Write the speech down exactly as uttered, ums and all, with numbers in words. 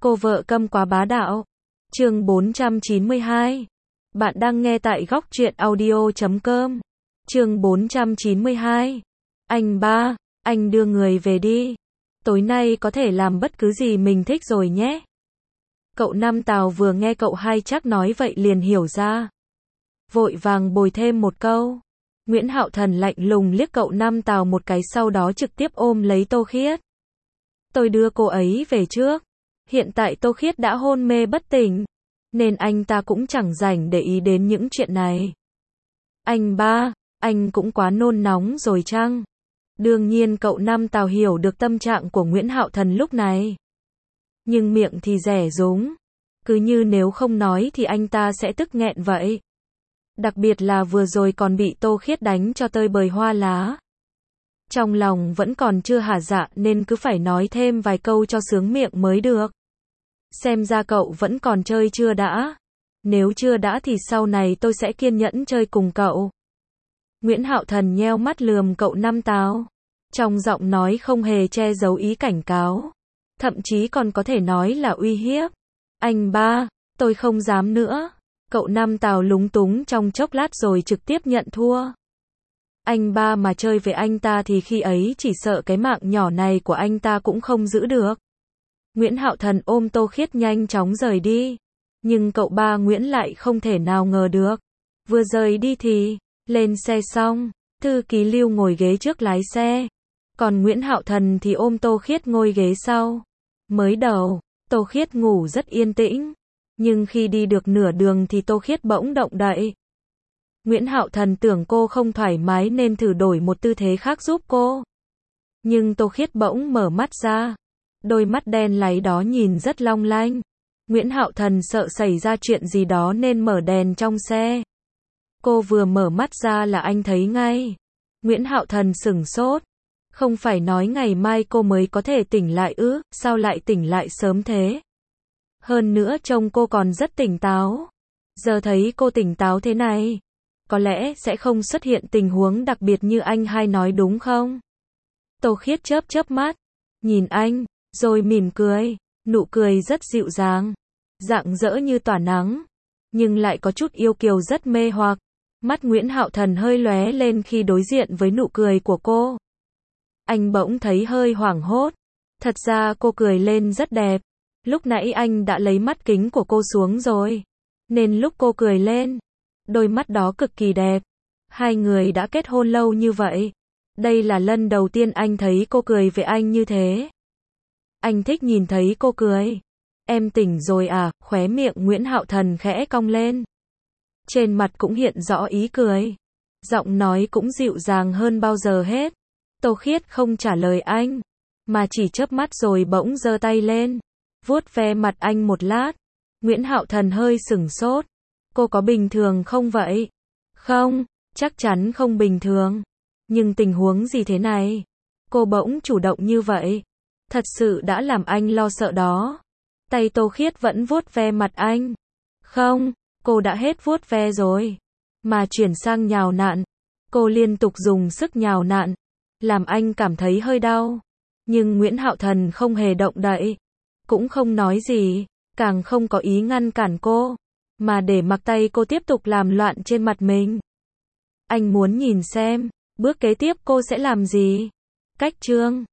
Cô vợ câm quá bá đạo. Chương bốn trăm chín mươi hai. Bạn đang nghe tại góc truyện audio chấm com. Chương bốn trăm chín mươi hai. Anh ba, anh đưa người về đi. Tối nay có thể làm bất cứ gì mình thích rồi nhé. Cậu Năm Tào vừa nghe cậu hai chắc nói vậy liền hiểu ra. Vội vàng bồi thêm một câu. Nguyễn Hạo Thần lạnh lùng liếc cậu Năm Tào một cái, sau đó trực tiếp ôm lấy Tô Khiết. Tôi đưa cô ấy về trước. Hiện tại Tô Khiết đã hôn mê bất tỉnh, nên anh ta cũng chẳng rảnh để ý đến những chuyện này. Anh ba, anh cũng quá nôn nóng rồi chăng? Đương nhiên cậu Năm Tào hiểu được tâm trạng của Nguyễn Hạo Thần lúc này. Nhưng miệng thì dẻ dúng. Cứ như nếu không nói thì anh ta sẽ tức nghẹn vậy. Đặc biệt là vừa rồi còn bị Tô Khiết đánh cho tơi bời hoa lá. Trong lòng vẫn còn chưa hả dạ nên cứ phải nói thêm vài câu cho sướng miệng mới được. Xem ra cậu vẫn còn chơi chưa đã. Nếu chưa đã thì sau này tôi sẽ kiên nhẫn chơi cùng cậu. Nguyễn Hạo Thần nheo mắt lườm cậu Năm Tào. Trong giọng nói không hề che giấu ý cảnh cáo. Thậm chí còn có thể nói là uy hiếp. Anh ba, tôi không dám nữa. Cậu Năm Tào lúng túng trong chốc lát rồi trực tiếp nhận thua. Anh ba mà chơi với anh ta thì khi ấy chỉ sợ cái mạng nhỏ này của anh ta cũng không giữ được. Nguyễn Hạo Thần ôm Tô Khiết nhanh chóng rời đi. Nhưng cậu ba Nguyễn lại không thể nào ngờ được. Vừa rời đi thì, lên xe xong, thư ký Lưu ngồi ghế trước lái xe. Còn Nguyễn Hạo Thần thì ôm Tô Khiết ngồi ghế sau. Mới đầu, Tô Khiết ngủ rất yên tĩnh. Nhưng khi đi được nửa đường thì Tô Khiết bỗng động đậy. Nguyễn Hạo Thần tưởng cô không thoải mái nên thử đổi một tư thế khác giúp cô. Nhưng Tô Khiết bỗng mở mắt ra. Đôi mắt đen láy đó nhìn rất long lanh. Nguyễn Hạo Thần sợ xảy ra chuyện gì đó nên mở đèn trong xe. Cô vừa mở mắt ra là anh thấy ngay. Nguyễn Hạo Thần sửng sốt. Không phải nói ngày mai cô mới có thể tỉnh lại ư, sao lại tỉnh lại sớm thế? Hơn nữa trông cô còn rất tỉnh táo. Giờ thấy cô tỉnh táo thế này, có lẽ sẽ không xuất hiện tình huống đặc biệt như anh hai nói đúng không? Tô Khiết chớp chớp mắt, nhìn anh, rồi mỉm cười, nụ cười rất dịu dàng, rạng rỡ như tỏa nắng, nhưng lại có chút yêu kiều rất mê hoặc. Mắt Nguyễn Hạo Thần hơi lóe lên khi đối diện với nụ cười của cô. Anh bỗng thấy hơi hoảng hốt. Thật ra cô cười lên rất đẹp. Lúc nãy anh đã lấy mắt kính của cô xuống rồi, nên lúc cô cười lên, đôi mắt đó cực kỳ đẹp. Hai người đã kết hôn lâu như vậy. Đây là lần đầu tiên anh thấy cô cười với anh như thế. Anh thích nhìn thấy cô cười. Em tỉnh rồi à? Khóe miệng Nguyễn Hạo Thần khẽ cong lên. Trên mặt cũng hiện rõ ý cười. Giọng nói cũng dịu dàng hơn bao giờ hết. Tô Khiết không trả lời anh, mà chỉ chớp mắt rồi bỗng giơ tay lên, vuốt ve mặt anh một lát. Nguyễn Hạo Thần hơi sửng sốt. Cô có bình thường không vậy? Không, chắc chắn không bình thường. Nhưng tình huống gì thế này? Cô bỗng chủ động như vậy. Thật sự đã làm anh lo sợ đó. Tay Tô Khiết vẫn vuốt ve mặt anh. Không, cô đã hết vuốt ve rồi. Mà chuyển sang nhào nặn. Cô liên tục dùng sức nhào nặn, làm anh cảm thấy hơi đau. Nhưng Nguyễn Hạo Thần không hề động đậy. Cũng không nói gì, càng không có ý ngăn cản cô, mà để mặc tay cô tiếp tục làm loạn trên mặt mình. Anh muốn nhìn xem, bước kế tiếp cô sẽ làm gì. Cách chương